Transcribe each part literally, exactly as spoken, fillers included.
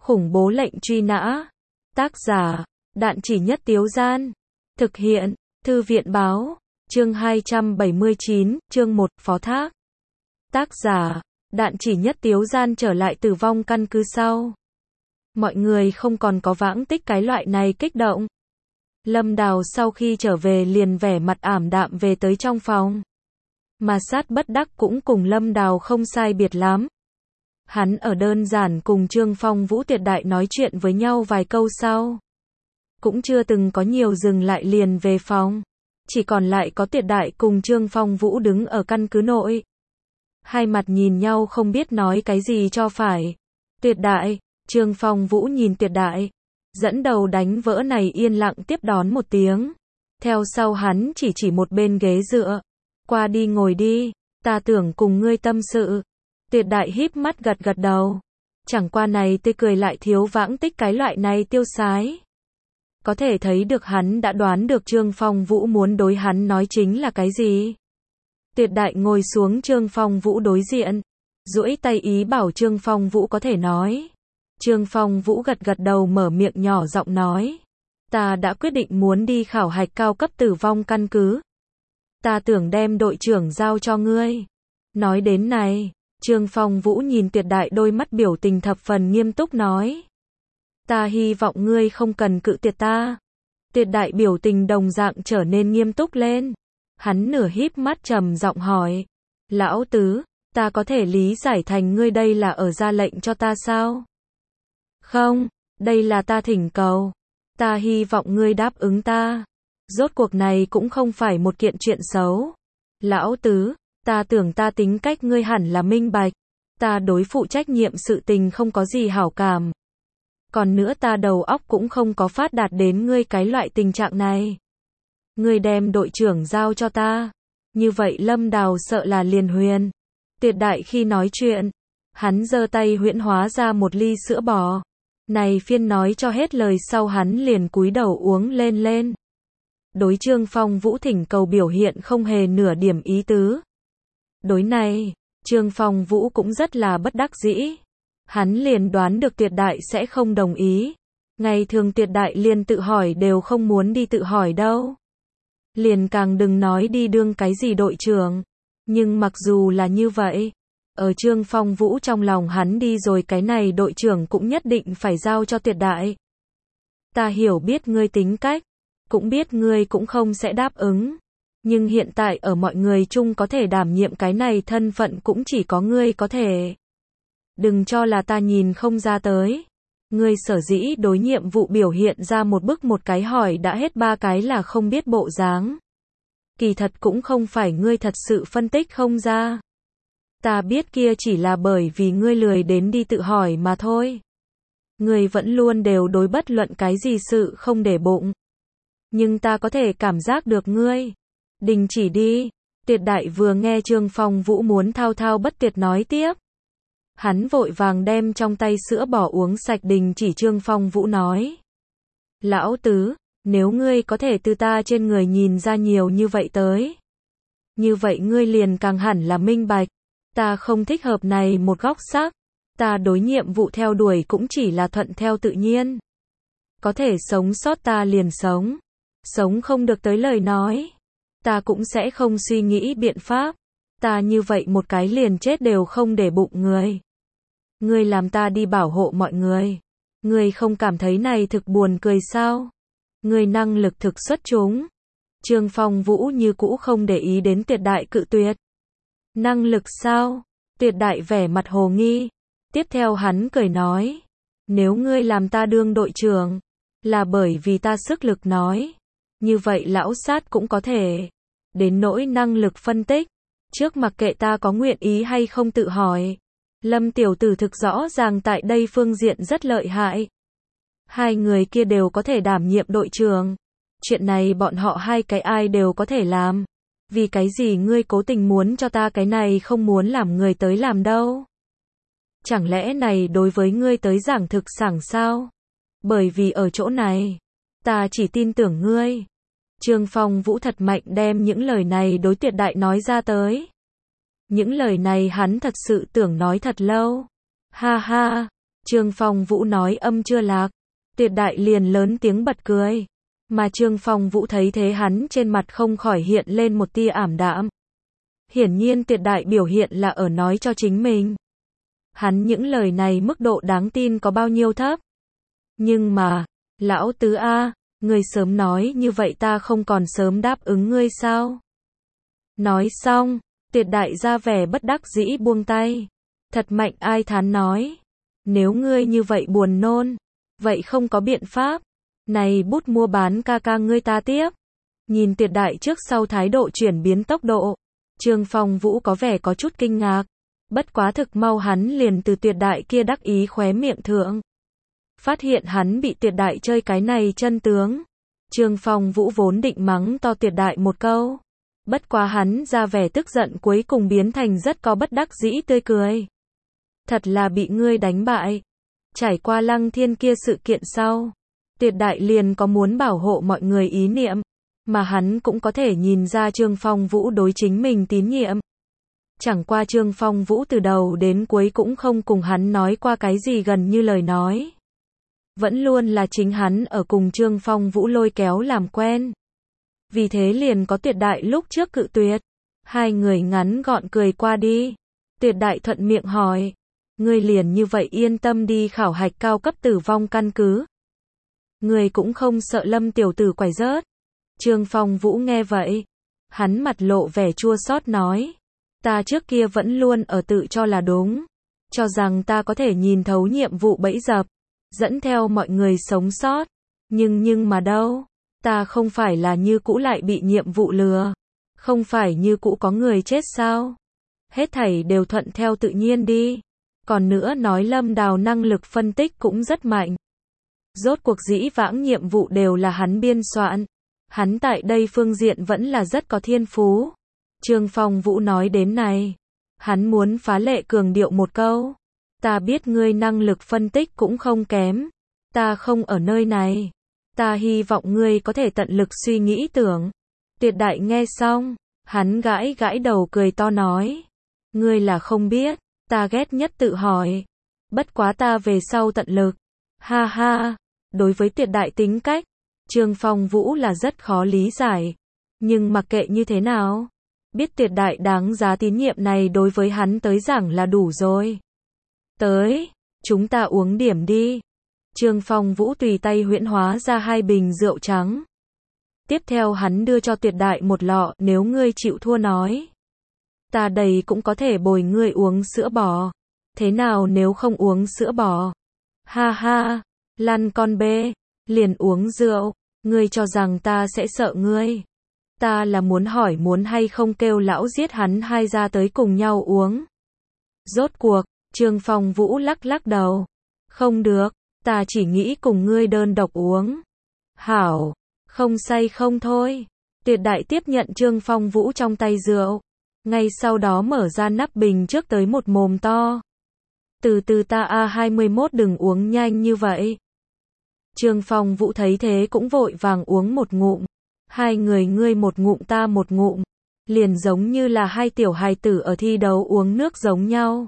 Khủng bố lệnh truy nã. Tác giả, Đạn Chỉ Nhất Tiếu Gian. Thực hiện, Thư viện báo. Chương hai trăm bảy mươi chín, chương một, phó thác. Tác giả, Đạn Chỉ Nhất Tiếu Gian trở lại tử vong căn cứ sau. Mọi người không còn có vãng tích cái loại này kích động. Lâm Đào sau khi trở về liền vẻ mặt ảm đạm về tới trong phòng. Mà Sát Bất Đắc cũng cùng Lâm Đào không sai biệt lắm. Hắn ở đơn giản cùng Trương Phong Vũ Tuyệt Đại nói chuyện với nhau vài câu sau. Cũng chưa từng có nhiều dừng lại liền về phòng. Chỉ còn lại có Tuyệt Đại cùng Trương Phong Vũ đứng ở căn cứ nội. Hai mặt nhìn nhau không biết nói cái gì cho phải. Tuyệt Đại, Trương Phong Vũ nhìn Tuyệt Đại. Dẫn đầu đánh vỡ này yên lặng tiếp đón một tiếng. Theo sau hắn chỉ chỉ một bên ghế dựa. Qua đi ngồi đi, ta tưởng cùng ngươi tâm sự. Tuyệt Đại híp mắt gật gật đầu. Chẳng qua này tươi cười lại thiếu vãng tích cái loại này tiêu sái. Có thể thấy được hắn đã đoán được Trương Phong Vũ muốn đối hắn nói chính là cái gì. Tuyệt Đại ngồi xuống Trương Phong Vũ đối diện. Duỗi tay ý bảo Trương Phong Vũ có thể nói. Trương Phong Vũ gật gật đầu mở miệng nhỏ giọng nói. Ta đã quyết định muốn đi khảo hạch cao cấp tử vong căn cứ. Ta tưởng đem đội trưởng giao cho ngươi. Nói đến này, Trương Phong Vũ nhìn Tuyệt Đại đôi mắt biểu tình thập phần nghiêm túc nói. Ta hy vọng ngươi không cần cự tuyệt ta. Tuyệt Đại biểu tình đồng dạng trở nên nghiêm túc lên. Hắn nửa híp mắt trầm giọng hỏi. Lão tứ, ta có thể lý giải thành ngươi đây là ở ra lệnh cho ta sao? Không, đây là ta thỉnh cầu. Ta hy vọng ngươi đáp ứng ta. Rốt cuộc này cũng không phải một kiện chuyện xấu. Lão tứ, ta tưởng ta tính cách ngươi hẳn là minh bạch. Ta đối phụ trách nhiệm sự tình không có gì hảo cảm. Còn nữa ta đầu óc cũng không có phát đạt đến ngươi cái loại tình trạng này. Ngươi đem đội trưởng giao cho ta. Như vậy Lâm Đào sợ là liền huyền. Tuyệt Đại khi nói chuyện, hắn giơ tay huyễn hóa ra một ly sữa bò. Này phiên nói cho hết lời sau hắn liền cúi đầu uống lên lên. Đối Trương Phong Vũ thỉnh cầu biểu hiện không hề nửa điểm ý tứ. Đối này, Trương Phong Vũ cũng rất là bất đắc dĩ. Hắn liền đoán được Tuyệt Đại sẽ không đồng ý. Ngày thường Tuyệt Đại liền tự hỏi đều không muốn đi tự hỏi đâu. Liền càng đừng nói đi đương cái gì đội trưởng. Nhưng mặc dù là như vậy, ở Trương Phong Vũ trong lòng hắn đi rồi cái này đội trưởng cũng nhất định phải giao cho Tuyệt Đại. Ta hiểu biết ngươi tính cách, cũng biết ngươi cũng không sẽ đáp ứng. Nhưng hiện tại ở mọi người chung có thể đảm nhiệm cái này thân phận cũng chỉ có ngươi có thể. Đừng cho là ta nhìn không ra tới. Ngươi sở dĩ đối nhiệm vụ biểu hiện ra một bức một cái hỏi đã hết ba cái là không biết bộ dáng. Kỳ thật cũng không phải ngươi thật sự phân tích không ra. Ta biết kia chỉ là bởi vì ngươi lười đến đi tự hỏi mà thôi. Ngươi vẫn luôn đều đối bất luận cái gì sự không để bụng. Nhưng ta có thể cảm giác được ngươi. Đình chỉ đi. Tuyệt Đại vừa nghe Trương Phong Vũ muốn thao thao bất tuyệt nói tiếp. Hắn vội vàng đem trong tay sữa bò uống sạch đình chỉ Trương Phong Vũ nói. Lão tứ, nếu ngươi có thể từ ta trên người nhìn ra nhiều như vậy tới. Như vậy ngươi liền càng hẳn là minh bạch. Ta không thích hợp này một góc sắc. Ta đối nhiệm vụ theo đuổi cũng chỉ là thuận theo tự nhiên. Có thể sống sót ta liền sống. Sống không được tới lời nói. Ta cũng sẽ không suy nghĩ biện pháp. Ta như vậy một cái liền chết đều không để bụng người. Ngươi làm ta đi bảo hộ mọi người. Ngươi không cảm thấy này thực buồn cười sao? Ngươi năng lực thực xuất chúng. Trương Phong Vũ như cũ không để ý đến Tuyệt Đại cự tuyệt. Năng lực sao? Tuyệt Đại vẻ mặt hồ nghi. Tiếp theo hắn cười nói. Nếu ngươi làm ta đương đội trưởng, là bởi vì ta sức lực nói. Như vậy lão Sát cũng có thể. Đến nỗi năng lực phân tích. Trước mặc kệ ta có nguyện ý hay không tự hỏi. Lâm tiểu tử thực rõ ràng tại đây phương diện rất lợi hại. Hai người kia đều có thể đảm nhiệm đội trưởng. Chuyện này bọn họ hai cái ai đều có thể làm. Vì cái gì ngươi cố tình muốn cho ta cái này không muốn làm người tới làm đâu? Chẳng lẽ này đối với ngươi tới giảng thực sảng sao? Bởi vì ở chỗ này, ta chỉ tin tưởng ngươi. Trương Phong Vũ thật mạnh đem những lời này đối Tuyệt Đại nói ra tới. Những lời này hắn thật sự tưởng nói thật lâu. Ha ha, Trương Phong Vũ nói âm chưa lạc. Tuyệt đại liền lớn tiếng bật cười. Mà Trương Phong Vũ thấy thế hắn trên mặt không khỏi hiện lên một tia ảm đạm. Hiển nhiên tuyệt đại biểu hiện là ở nói cho chính mình. Hắn những lời này mức độ đáng tin có bao nhiêu thấp. Nhưng mà, lão tứ a, ngươi sớm nói như vậy ta không còn sớm đáp ứng ngươi sao? Nói xong, tuyệt đại ra vẻ bất đắc dĩ buông tay. Thật mạnh ai thán nói. Nếu ngươi như vậy buồn nôn, vậy không có biện pháp. Này bút mua bán ca ca ngươi ta tiếp. Nhìn tuyệt đại trước sau thái độ chuyển biến tốc độ. Trương Phong Vũ có vẻ có chút kinh ngạc. Bất quá thực mau hắn liền từ tuyệt đại kia đắc ý khóe miệng thượng. Phát hiện hắn bị tuyệt đại chơi cái này chân tướng. Trương Phong Vũ vốn định mắng to tuyệt đại một câu. Bất quá hắn ra vẻ tức giận cuối cùng biến thành rất có bất đắc dĩ tươi cười. Thật là bị ngươi đánh bại. Trải qua Lăng Thiên kia sự kiện sau. Tuyệt đại liền có muốn bảo hộ mọi người ý niệm. Mà hắn cũng có thể nhìn ra Trương Phong Vũ đối chính mình tín nhiệm. Chẳng qua Trương Phong Vũ từ đầu đến cuối cũng không cùng hắn nói qua cái gì gần như lời nói. Vẫn luôn là chính hắn ở cùng Trương Phong Vũ lôi kéo làm quen. Vì thế liền có tuyệt đại lúc trước cự tuyệt. Hai người ngắn gọn cười qua đi. Tuyệt đại thuận miệng hỏi. Ngươi liền như vậy yên tâm đi khảo hạch cao cấp tử vong căn cứ. Ngươi cũng không sợ Lâm tiểu tử quải rớt. Trương Phong Vũ nghe vậy. Hắn mặt lộ vẻ chua xót nói. Ta trước kia vẫn luôn ở tự cho là đúng. Cho rằng ta có thể nhìn thấu nhiệm vụ bẫy dập. Dẫn theo mọi người sống sót. Nhưng nhưng mà đâu. Ta không phải là như cũ lại bị nhiệm vụ lừa. Không phải như cũ có người chết sao. Hết thảy đều thuận theo tự nhiên đi. Còn nữa nói Lâm Đào năng lực phân tích cũng rất mạnh. Rốt cuộc dĩ vãng nhiệm vụ đều là hắn biên soạn. Hắn tại đây phương diện vẫn là rất có thiên phú. Trương Phong Vũ nói đến này. Hắn muốn phá lệ cường điệu một câu. Ta biết ngươi năng lực phân tích cũng không kém. Ta không ở nơi này. Ta hy vọng ngươi có thể tận lực suy nghĩ tưởng. Tuyệt đại nghe xong. Hắn gãi gãi đầu cười to nói. Ngươi là không biết. Ta ghét nhất tự hỏi. Bất quá ta về sau tận lực. Ha ha. Đối với tuyệt đại tính cách. Trương Phong Vũ là rất khó lý giải. Nhưng mặc kệ như thế nào. Biết tuyệt đại đáng giá tín nhiệm này đối với hắn tới giảng là đủ rồi. Tới. Chúng ta uống điểm đi. Trương Phong Vũ tùy tay huyễn hóa ra hai bình rượu trắng. Tiếp theo hắn đưa cho tuyệt đại một lọ. Nếu ngươi chịu thua nói. Ta đầy cũng có thể bồi ngươi uống sữa bò. Thế nào nếu không uống sữa bò? Ha ha. Lăn con bê. Liền uống rượu. Ngươi cho rằng ta sẽ sợ ngươi. Ta là muốn hỏi muốn hay không kêu lão giết hắn hai ra tới cùng nhau uống. Rốt cuộc. Trương Phong Vũ lắc lắc đầu. Không được. Ta chỉ nghĩ cùng ngươi đơn độc uống. Hảo. Không say không thôi. Tuyệt đại tiếp nhận Trương Phong Vũ trong tay rượu. Ngay sau đó mở ra nắp bình trước tới một mồm to. Từ từ ta a hai mươi mốt đừng uống nhanh như vậy. Trương Phong Vũ thấy thế cũng vội vàng uống một ngụm. Hai người ngươi một ngụm ta một ngụm. Liền giống như là hai tiểu hài tử ở thi đấu uống nước giống nhau.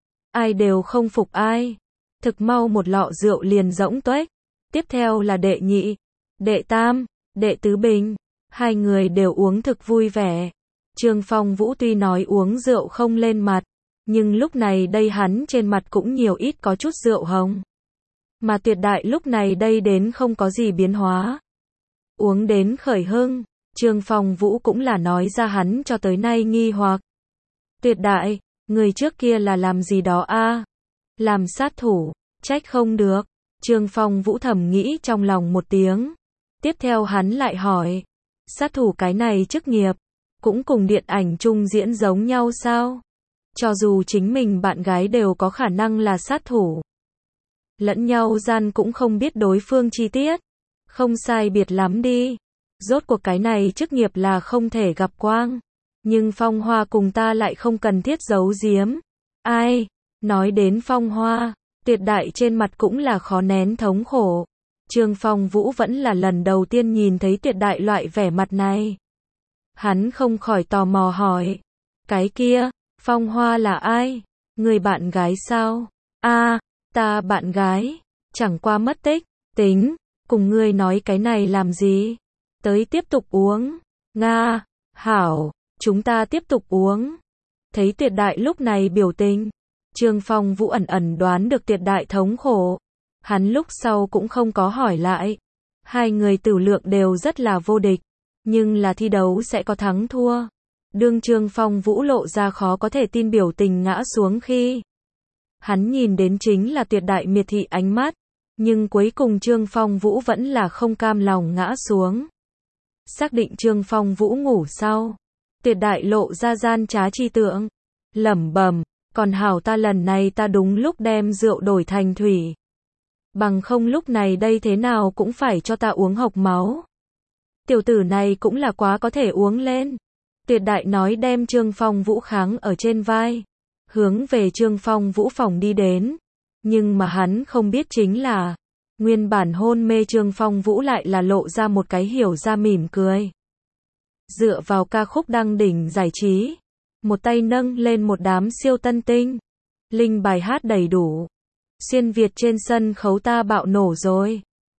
Ai đều không phục ai. Thực mau một lọ rượu liền rỗng tuếch. Tiếp theo là đệ nhị, đệ tam, đệ tứ bình. Hai người đều uống thực vui vẻ. Trương Phong Vũ tuy nói uống rượu không lên mặt. Nhưng lúc này đây hắn trên mặt cũng nhiều ít có chút rượu hồng. Mà tuyệt đại lúc này đây đến không có gì biến hóa. Uống đến khởi hưng. Trương Phong Vũ cũng là nói ra hắn cho tới nay nghi hoặc. Tuyệt đại, người trước kia là làm gì đó a? Làm sát thủ, trách không được. Trương Phong Vũ thầm nghĩ trong lòng một tiếng. Tiếp theo hắn lại hỏi. Sát thủ cái này chức nghiệp. Cũng cùng điện ảnh chung diễn giống nhau sao? Cho dù chính mình bạn gái đều có khả năng là sát thủ. Lẫn nhau gian cũng không biết đối phương chi tiết. Không sai biệt lắm đi. Rốt cuộc cái này chức nghiệp là không thể gặp quang. Nhưng Phong Hoa cùng ta lại không cần thiết giấu giếm. Ai? Nói đến Phong Hoa, tuyệt đại trên mặt cũng là khó nén thống khổ. Trương Phong Vũ vẫn là lần đầu tiên nhìn thấy tuyệt đại loại vẻ mặt này. Hắn không khỏi tò mò hỏi. Cái kia, Phong Hoa là ai? Người bạn gái sao? A, Ta bạn gái, chẳng qua mất tích, tính, cùng ngươi nói cái này làm gì? Tới tiếp tục uống. Nga, hảo, chúng ta tiếp tục uống. Thấy Tiệt Đại lúc này biểu tình, Trương Phong Vũ ẩn ẩn đoán được Tiệt Đại thống khổ. Hắn lúc sau cũng không có hỏi lại. Hai người tử lượng đều rất là vô địch, nhưng là thi đấu sẽ có thắng thua. Đương Trương Phong Vũ lộ ra khó có thể tin biểu tình ngã xuống khi hắn nhìn đến chính là Tiệt Đại miệt thị ánh mắt, nhưng cuối cùng Trương Phong Vũ vẫn là không cam lòng ngã xuống. Xác định Trương Phong Vũ ngủ sau, Tiệt Đại lộ ra gian trá chi tượng, lẩm bẩm, còn hảo ta lần này ta đúng lúc đem rượu đổi thành thủy. Bằng không lúc này đây thế nào cũng phải cho ta uống hộc máu. Tiểu tử này cũng là quá có thể uống lên. Tiệt Đại nói đem Trương Phong Vũ kháng ở trên vai, hướng về Trương Phong Vũ phòng đi đến. Nhưng mà hắn không biết chính là, nguyên bản hôn mê Trương Phong Vũ lại là lộ ra một cái hiểu ra mỉm cười. Dựa vào ca khúc đăng đỉnh giải trí, một tay nâng lên một đám siêu tân tinh, linh bài hát đầy đủ. Xuyên Việt trên sân khấu ta bạo nổ rồi.